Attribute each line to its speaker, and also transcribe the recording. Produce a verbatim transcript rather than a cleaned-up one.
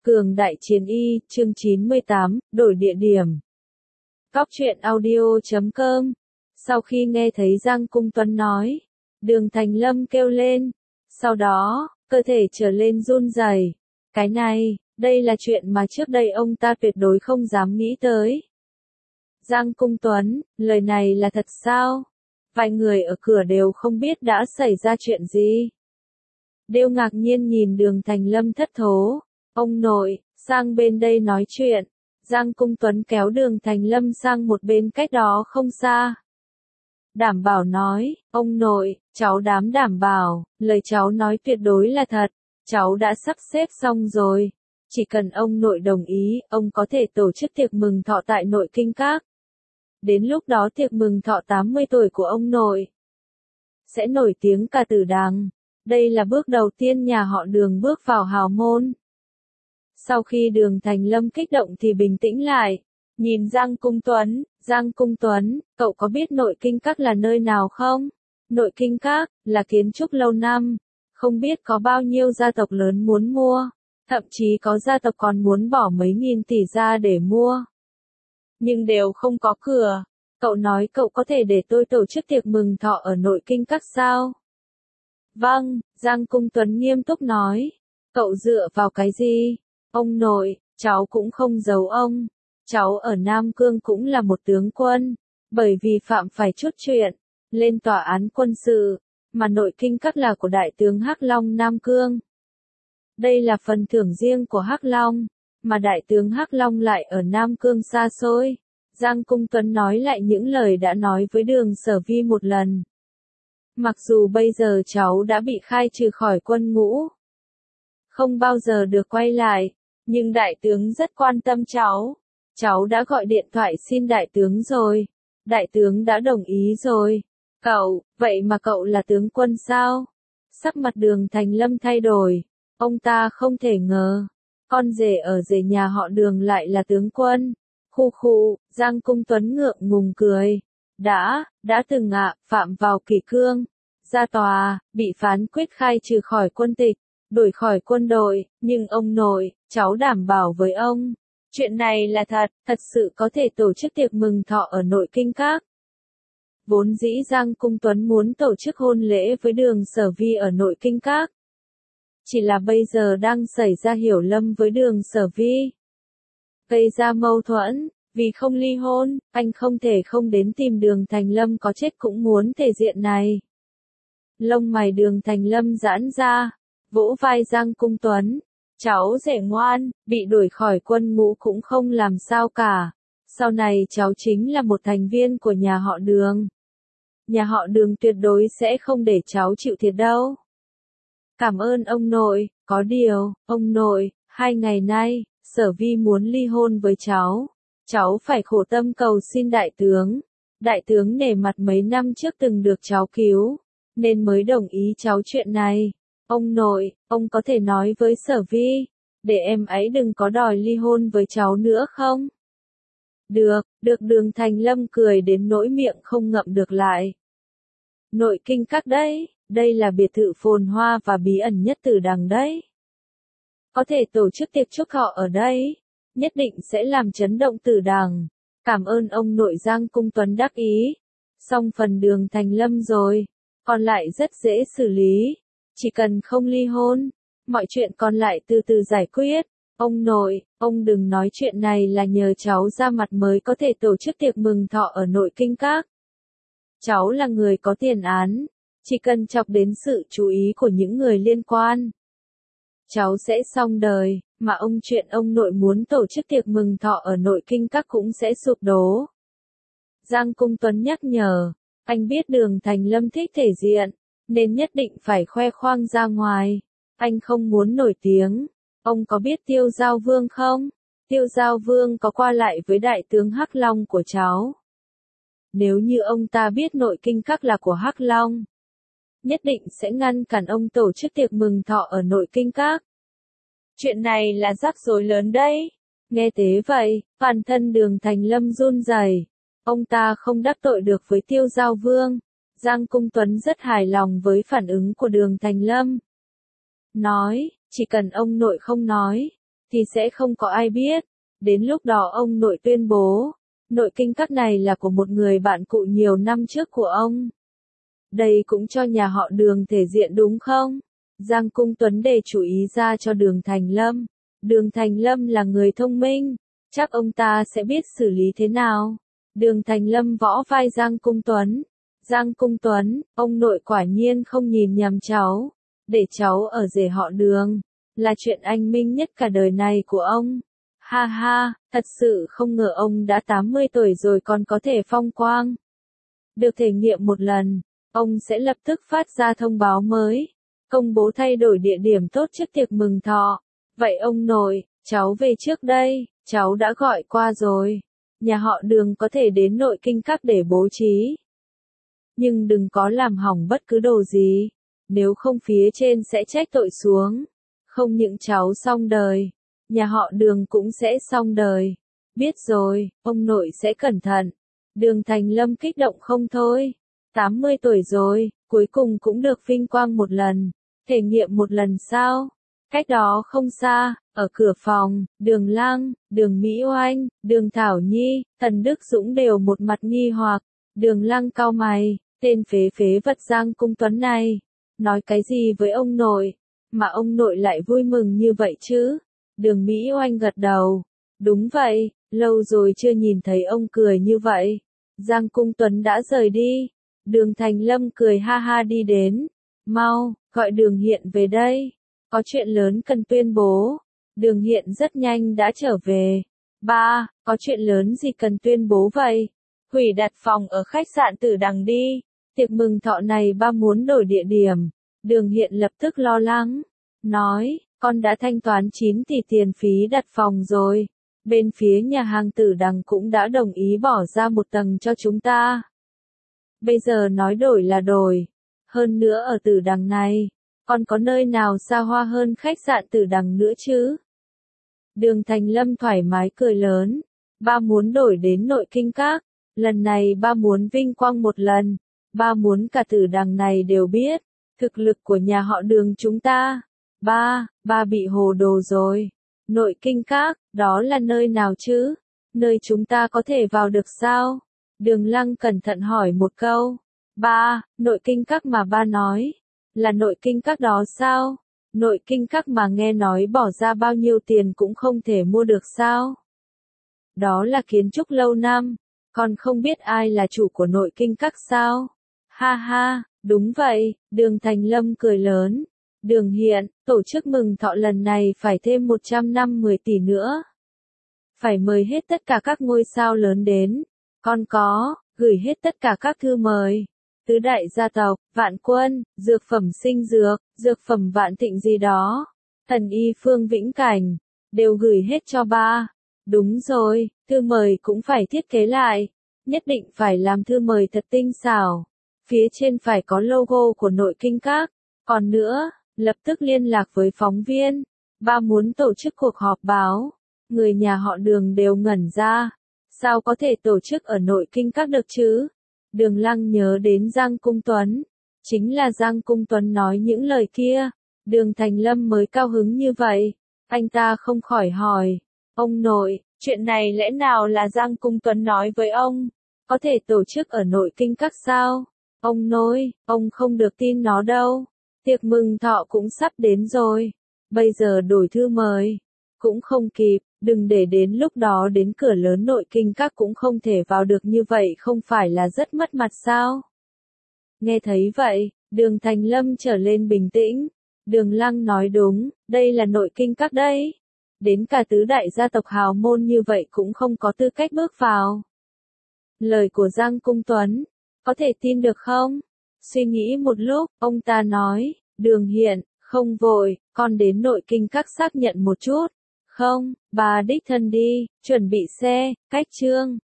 Speaker 1: Cường Đại Chiến Y, chương chín mươi tám, đổi địa điểm. Góc truyện audio chấm com. Sau khi nghe thấy Giang Cung Tuấn nói, Đường Thành Lâm kêu lên. Sau đó, cơ thể trở lên run rẩy. Cái này, đây là chuyện mà trước đây ông ta tuyệt đối không dám nghĩ tới. Giang Cung Tuấn, lời này là thật sao? Vài người ở cửa đều không biết đã xảy ra chuyện gì. Đều ngạc nhiên nhìn Đường Thành Lâm thất thố. Ông nội, sang bên đây nói chuyện. Giang Cung Tuấn kéo Đường Thành Lâm sang một bên cách đó không xa. Đảm bảo nói, ông nội, cháu dám đảm bảo, lời cháu nói tuyệt đối là thật. Cháu đã sắp xếp xong rồi. Chỉ cần ông nội đồng ý, ông có thể tổ chức tiệc mừng thọ tại Nội Kinh Các. Đến lúc đó tiệc mừng thọ tám mươi tuổi của ông nội sẽ nổi tiếng cả Tử Đằng. Đây là bước đầu tiên nhà họ Đường bước vào hào môn. Sau khi Đường Thành Lâm kích động thì bình tĩnh lại, nhìn Giang Cung Tuấn, Giang Cung Tuấn, cậu có biết Nội Kinh Các là nơi nào không? Nội Kinh Các, là kiến trúc lâu năm, không biết có bao nhiêu gia tộc lớn muốn mua, thậm chí có gia tộc còn muốn bỏ mấy nghìn tỷ ra để mua. Nhưng đều không có cửa. Cậu nói cậu có thể để tôi tổ chức tiệc mừng thọ ở Nội Kinh Các sao? Vâng, Giang Cung Tuấn nghiêm túc nói. Cậu dựa vào cái gì? Ông nội, cháu cũng không giấu ông. Cháu ở Nam Cương cũng là một tướng quân. Bởi vì phạm phải chút chuyện, lên tòa án quân sự, mà Nội Kinh Các là của Đại tướng Hắc Long Nam Cương. Đây là phần thưởng riêng của Hắc Long, mà Đại tướng Hắc Long lại ở Nam Cương xa xôi. Giang Cung Tuấn nói lại những lời đã nói với Đường Sở Vi một lần. Mặc dù bây giờ cháu đã bị khai trừ khỏi quân ngũ, không bao giờ được quay lại, nhưng đại tướng rất quan tâm cháu. Cháu đã gọi điện thoại xin đại tướng rồi. Đại tướng đã đồng ý rồi. Cậu, vậy mà cậu là tướng quân sao? Sắc mặt Đường Thành Lâm thay đổi. Ông ta không thể ngờ, con rể ở rể nhà họ Đường lại là tướng quân. Khu khu, Giang Cung Tuấn ngượng ngùng cười. Đã, đã từng ạ, phạm vào kỷ cương. Ra tòa, bị phán quyết khai trừ khỏi quân tịch, đuổi khỏi quân đội, nhưng ông nội, cháu đảm bảo với ông. Chuyện này là thật, thật sự có thể tổ chức tiệc mừng thọ ở Nội Kinh Các. Vốn dĩ Giang Cung Tuấn muốn tổ chức hôn lễ với Đường Sở Vi ở Nội Kinh Các. Chỉ là bây giờ đang xảy ra hiểu lầm với Đường Sở Vi. Gây ra mâu thuẫn, vì không ly hôn, anh không thể không đến tìm Đường Thành Lâm có chết cũng muốn thể diện này. Lông mày Đường Thành Lâm giãn ra, vỗ vai Giang Cung Tuấn. Cháu rể ngoan, bị đuổi khỏi quân ngũ cũng không làm sao cả. Sau này cháu chính là một thành viên của nhà họ Đường. Nhà họ Đường tuyệt đối sẽ không để cháu chịu thiệt đâu. Cảm ơn ông nội, có điều, ông nội, hai ngày nay, Sở Vi muốn ly hôn với cháu. Cháu phải khổ tâm cầu xin đại tướng. Đại tướng nể mặt mấy năm trước từng được cháu cứu, nên mới đồng ý cháu chuyện này. Ông nội, ông có thể nói với Sở Vi, để em ấy đừng có đòi ly hôn với cháu nữa không? Được, được. Đường Thành Lâm cười đến nỗi miệng không ngậm được lại. Nội Kinh Các đấy, đây là biệt thự phồn hoa và bí ẩn nhất Tử Đằng đấy. Có thể tổ chức tiệc chúc thọ ở đây, nhất định sẽ làm chấn động Tử Đằng. Cảm ơn ông nội. Giang Cung Tuấn đắc ý. Xong phần Đường Thành Lâm rồi, còn lại rất dễ xử lý. Chỉ cần không ly hôn, mọi chuyện còn lại từ từ giải quyết. Ông nội, ông đừng nói chuyện này là nhờ cháu ra mặt mới có thể tổ chức tiệc mừng thọ ở Nội Kinh Các. Cháu là người có tiền án, chỉ cần chọc đến sự chú ý của những người liên quan, cháu sẽ xong đời, mà ông chuyện ông nội muốn tổ chức tiệc mừng thọ ở Nội Kinh Các cũng sẽ sụp đổ. Giang Cung Tuấn nhắc nhở, anh biết Đường Thành Lâm thích thể diện, nên nhất định phải khoe khoang ra ngoài. Anh không muốn nổi tiếng. Ông có biết Tiêu Giao Vương không? Tiêu Giao Vương có qua lại với đại tướng Hắc Long của cháu. Nếu như ông ta biết Nội Kinh Các là của Hắc Long, nhất định sẽ ngăn cản ông tổ chức tiệc mừng thọ ở Nội Kinh Các. Chuyện này là rắc rối lớn đấy. Nghe thế vậy, toàn thân Đường Thành Lâm run rẩy. Ông ta không đắc tội được với Tiêu Giao Vương. Giang Cung Tuấn rất hài lòng với phản ứng của Đường Thành Lâm. Nói, chỉ cần ông nội không nói, thì sẽ không có ai biết. Đến lúc đó ông nội tuyên bố, nội kinh các này là của một người bạn cũ nhiều năm trước của ông. Đây cũng cho nhà họ Đường thể diện đúng không? Giang Cung Tuấn đề chủ ý ra cho Đường Thành Lâm. Đường Thành Lâm là người thông minh, chắc ông ta sẽ biết xử lý thế nào. Đường Thành Lâm võ vai Giang Cung Tuấn. Giang Cung Tuấn, ông nội quả nhiên không nhìn nhầm cháu. Để cháu ở rể họ Đường, là chuyện anh minh nhất cả đời này của ông. Ha ha, thật sự không ngờ ông đã tám mươi tuổi rồi còn có thể phong quang. Được thể nghiệm một lần, ông sẽ lập tức phát ra thông báo mới, công bố thay đổi địa điểm tốt trước tiệc mừng thọ. Vậy ông nội, cháu về trước đây, cháu đã gọi qua rồi. Nhà họ Đường có thể đến nội kinh các để bố trí. Nhưng đừng có làm hỏng bất cứ đồ gì, nếu không phía trên sẽ trách tội xuống. Không những cháu xong đời, nhà họ Đường cũng sẽ xong đời. Biết rồi, ông nội sẽ cẩn thận. Đường Thành Lâm kích động không thôi. tám mươi tuổi rồi, cuối cùng cũng được vinh quang một lần. Thể nghiệm một lần sao? Cách đó không xa, ở cửa phòng, Đường Lăng, Đường Mỹ Oanh, Đường Thảo Nhi, Tần Đức Dũng đều một mặt nghi hoặc. Đường Lăng cau mày, tên phế phế vật Giang Cung Tuấn này. Nói cái gì với ông nội, mà ông nội lại vui mừng như vậy chứ? Đường Mỹ Oanh gật đầu. Đúng vậy, lâu rồi chưa nhìn thấy ông cười như vậy. Giang Cung Tuấn đã rời đi. Đường Thành Lâm cười ha ha đi đến. Mau, gọi Đường Hiện về đây. Có chuyện lớn cần tuyên bố. Đường Hiện rất nhanh đã trở về. Ba, có chuyện lớn gì cần tuyên bố vậy? Hủy đặt phòng ở khách sạn Tử Đằng đi. Tiệc mừng thọ này ba muốn đổi địa điểm. Đường Hiện lập tức lo lắng. Nói, con đã thanh toán chín tỷ tiền phí đặt phòng rồi. Bên phía nhà hàng Tử Đằng cũng đã đồng ý bỏ ra một tầng cho chúng ta. Bây giờ nói đổi là đổi. Hơn nữa ở Tử Đằng này, còn có nơi nào xa hoa hơn khách sạn Tử Đằng nữa chứ? Đường Thành Lâm thoải mái cười lớn. Ba muốn đổi đến nội kinh các. Lần này ba muốn vinh quang một lần. Ba muốn cả Tử Đằng này đều biết thực lực của nhà họ Đường chúng ta. Ba, ba bị hồ đồ rồi. Nội kinh các, đó là nơi nào chứ? Nơi chúng ta có thể vào được sao? Đường Lăng cẩn thận hỏi một câu. Ba, nội kinh các mà ba nói, là nội kinh các đó sao? Nội kinh các mà nghe nói bỏ ra bao nhiêu tiền cũng không thể mua được sao? Đó là kiến trúc lâu năm, còn không biết ai là chủ của nội kinh các sao? Ha ha, đúng vậy, Đường Thành Lâm cười lớn. Đường Hiện, tổ chức mừng thọ lần này phải thêm một trăm năm mươi tỷ nữa. Phải mời hết tất cả các ngôi sao lớn đến. Còn có, gửi hết tất cả các thư mời. Tứ đại gia tộc, Vạn Quân, dược phẩm Sinh Dược, dược phẩm Vạn Thịnh gì đó. Thần y Phương Vĩnh Cảnh, đều gửi hết cho ba. Đúng rồi, thư mời cũng phải thiết kế lại. Nhất định phải làm thư mời thật tinh xảo. Phía trên phải có logo của nội kinh các. Còn nữa, lập tức liên lạc với phóng viên. Ba muốn tổ chức cuộc họp báo. Người nhà họ Đường đều ngẩn ra. Sao có thể tổ chức ở nội kinh các được chứ? Đường Lăng nhớ đến Giang Cung Tuấn. Chính là Giang Cung Tuấn nói những lời kia. Đường Thành Lâm mới cao hứng như vậy. Anh ta không khỏi hỏi. Ông nội, chuyện này lẽ nào là Giang Cung Tuấn nói với ông? Có thể tổ chức ở nội kinh các sao? Ông nội, ông không được tin nó đâu. Tiệc mừng thọ cũng sắp đến rồi. Bây giờ đổi thư mời. Cũng không kịp, đừng để đến lúc đó đến cửa lớn nội kinh các cũng không thể vào được như vậy không phải là rất mất mặt sao? Nghe thấy vậy, Đường Thành Lâm trở lên bình tĩnh. Đường Lăng nói đúng, đây là nội kinh các đấy. Đến cả tứ đại gia tộc hào môn như vậy cũng không có tư cách bước vào. Lời của Giang Cung Tuấn, có thể tin được không? Suy nghĩ một lúc, ông ta nói, Đường Hiện, không vội, con đến nội kinh các xác nhận một chút. Không, bà đích thân đi, chuẩn bị xe, cách trương.